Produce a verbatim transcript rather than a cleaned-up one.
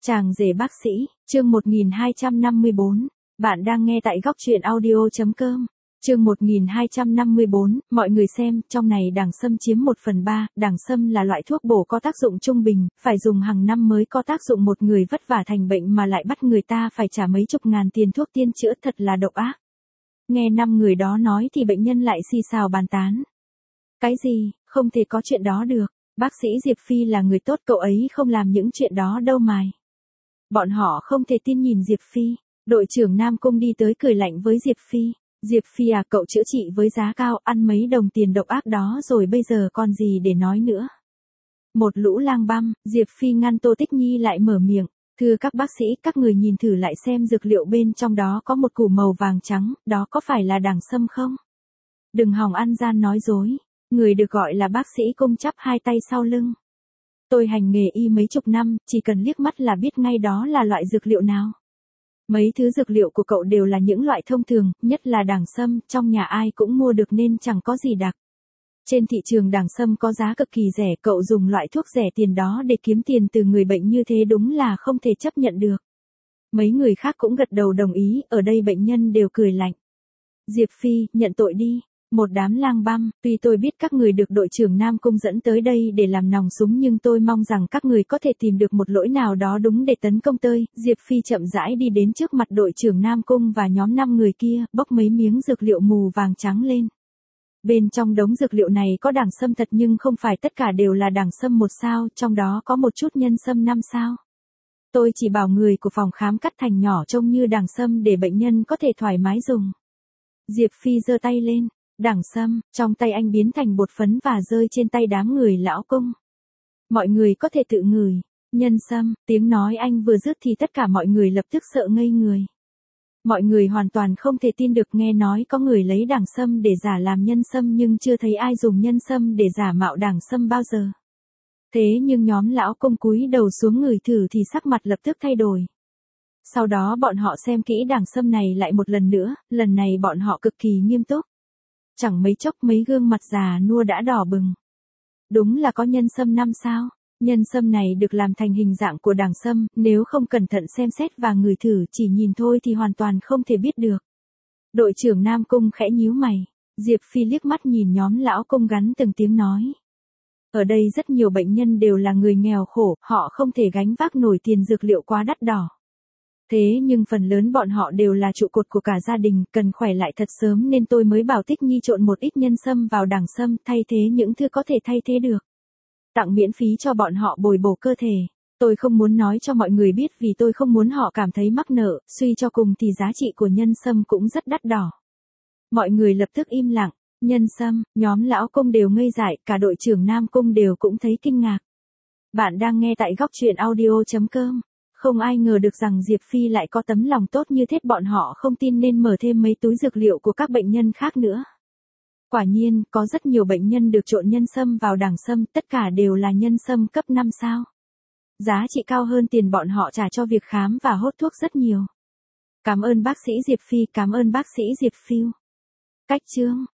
Chàng rể bác sĩ, chương một nghìn hai trăm năm mươi bốn. Bạn đang nghe tại góc truyện audio.com. Chương một nghìn hai trăm năm mươi bốn, mọi người xem, trong này đàng sâm chiếm một phần ba, đàng sâm là loại thuốc bổ có tác dụng trung bình, phải dùng hàng năm mới có tác dụng, một người vất vả thành bệnh mà lại bắt người ta phải trả mấy chục ngàn tiền thuốc tiên chữa, thật là độc ác. Nghe năm người đó nói thì bệnh nhân lại xì xào bàn tán. Cái gì, không thể có chuyện đó được, bác sĩ Diệp Phi là người tốt, cậu ấy không làm những chuyện đó đâu mày. Bọn họ không thể tin nhìn Diệp Phi, đội trưởng Nam Cung đi tới cười lạnh với Diệp Phi. Diệp Phi à, cậu chữa trị với giá cao, ăn mấy đồng tiền độc ác đó rồi bây giờ còn gì để nói nữa. Một lũ lang băm, Diệp Phi ngăn Tô Tích Nhi lại mở miệng. Thưa các bác sĩ, các người nhìn thử lại xem dược liệu bên trong đó có một củ màu vàng trắng, đó có phải là đàng sâm không? Đừng hòng ăn gian nói dối. Người được gọi là bác sĩ Cung chắp hai tay sau lưng. Tôi hành nghề y mấy chục năm, chỉ cần liếc mắt là biết ngay đó là loại dược liệu nào. Mấy thứ dược liệu của cậu đều là những loại thông thường, nhất là đàng sâm, trong nhà ai cũng mua được nên chẳng có gì đặc. Trên thị trường đàng sâm có giá cực kỳ rẻ, cậu dùng loại thuốc rẻ tiền đó để kiếm tiền từ người bệnh như thế đúng là không thể chấp nhận được. Mấy người khác cũng gật đầu đồng ý, ở đây bệnh nhân đều cười lạnh. Diệp Phi, nhận tội đi. Một đám lang băm, tuy tôi biết các người được đội trưởng Nam Cung dẫn tới đây để làm nòng súng nhưng tôi mong rằng các người có thể tìm được một lỗi nào đó đúng để tấn công tôi. Diệp Phi chậm rãi đi đến trước mặt đội trưởng Nam Cung và nhóm năm người kia, bốc mấy miếng dược liệu mù vàng trắng lên. Bên trong đống dược liệu này có đàng sâm thật nhưng không phải tất cả đều là đàng sâm một sao, trong đó có một chút nhân sâm năm sao. Tôi chỉ bảo người của phòng khám cắt thành nhỏ trông như đàng sâm để bệnh nhân có thể thoải mái dùng. Diệp Phi giơ tay lên. Đàng sâm, trong tay anh biến thành bột phấn và rơi trên tay đám người lão Cung. Mọi người có thể tự ngửi. Nhân sâm, tiếng nói anh vừa dứt thì tất cả mọi người lập tức sợ ngây người. Mọi người hoàn toàn không thể tin được, nghe nói có người lấy đàng sâm để giả làm nhân sâm nhưng chưa thấy ai dùng nhân sâm để giả mạo đàng sâm bao giờ. Thế nhưng nhóm lão Cung cúi đầu xuống ngửi thử thì sắc mặt lập tức thay đổi. Sau đó bọn họ xem kỹ đàng sâm này lại một lần nữa, lần này bọn họ cực kỳ nghiêm túc. Chẳng mấy chốc mấy gương mặt già nua đã đỏ bừng. Đúng là có nhân sâm năm sao. Nhân sâm này được làm thành hình dạng của đàng sâm, nếu không cẩn thận xem xét và ngửi thử chỉ nhìn thôi thì hoàn toàn không thể biết được. Đội trưởng Nam Cung khẽ nhíu mày. Diệp Phi liếc mắt nhìn nhóm lão Cung gắn từng tiếng nói. Ở đây rất nhiều bệnh nhân đều là người nghèo khổ, họ không thể gánh vác nổi tiền dược liệu quá đắt đỏ. Thế nhưng phần lớn bọn họ đều là trụ cột của cả gia đình, cần khỏe lại thật sớm nên tôi mới bảo Tích Nhi trộn một ít nhân sâm vào đàng sâm, thay thế những thứ có thể thay thế được. Tặng miễn phí cho bọn họ bồi bổ cơ thể. Tôi không muốn nói cho mọi người biết vì tôi không muốn họ cảm thấy mắc nợ, suy cho cùng thì giá trị của nhân sâm cũng rất đắt đỏ. Mọi người lập tức im lặng. Nhân sâm, nhóm lão Cung đều ngây dại, cả đội trưởng Nam Cung đều cũng thấy kinh ngạc. Bạn đang nghe tại góc truyện audio.com. Không ai ngờ được rằng Diệp Phi lại có tấm lòng tốt như thế, bọn họ không tin nên mở thêm mấy túi dược liệu của các bệnh nhân khác nữa. Quả nhiên, có rất nhiều bệnh nhân được trộn nhân sâm vào đàng sâm, tất cả đều là nhân sâm cấp năm sao. Giá trị cao hơn tiền bọn họ trả cho việc khám và hốt thuốc rất nhiều. Cảm ơn bác sĩ Diệp Phi, cảm ơn bác sĩ Diệp Phi. Cách chương,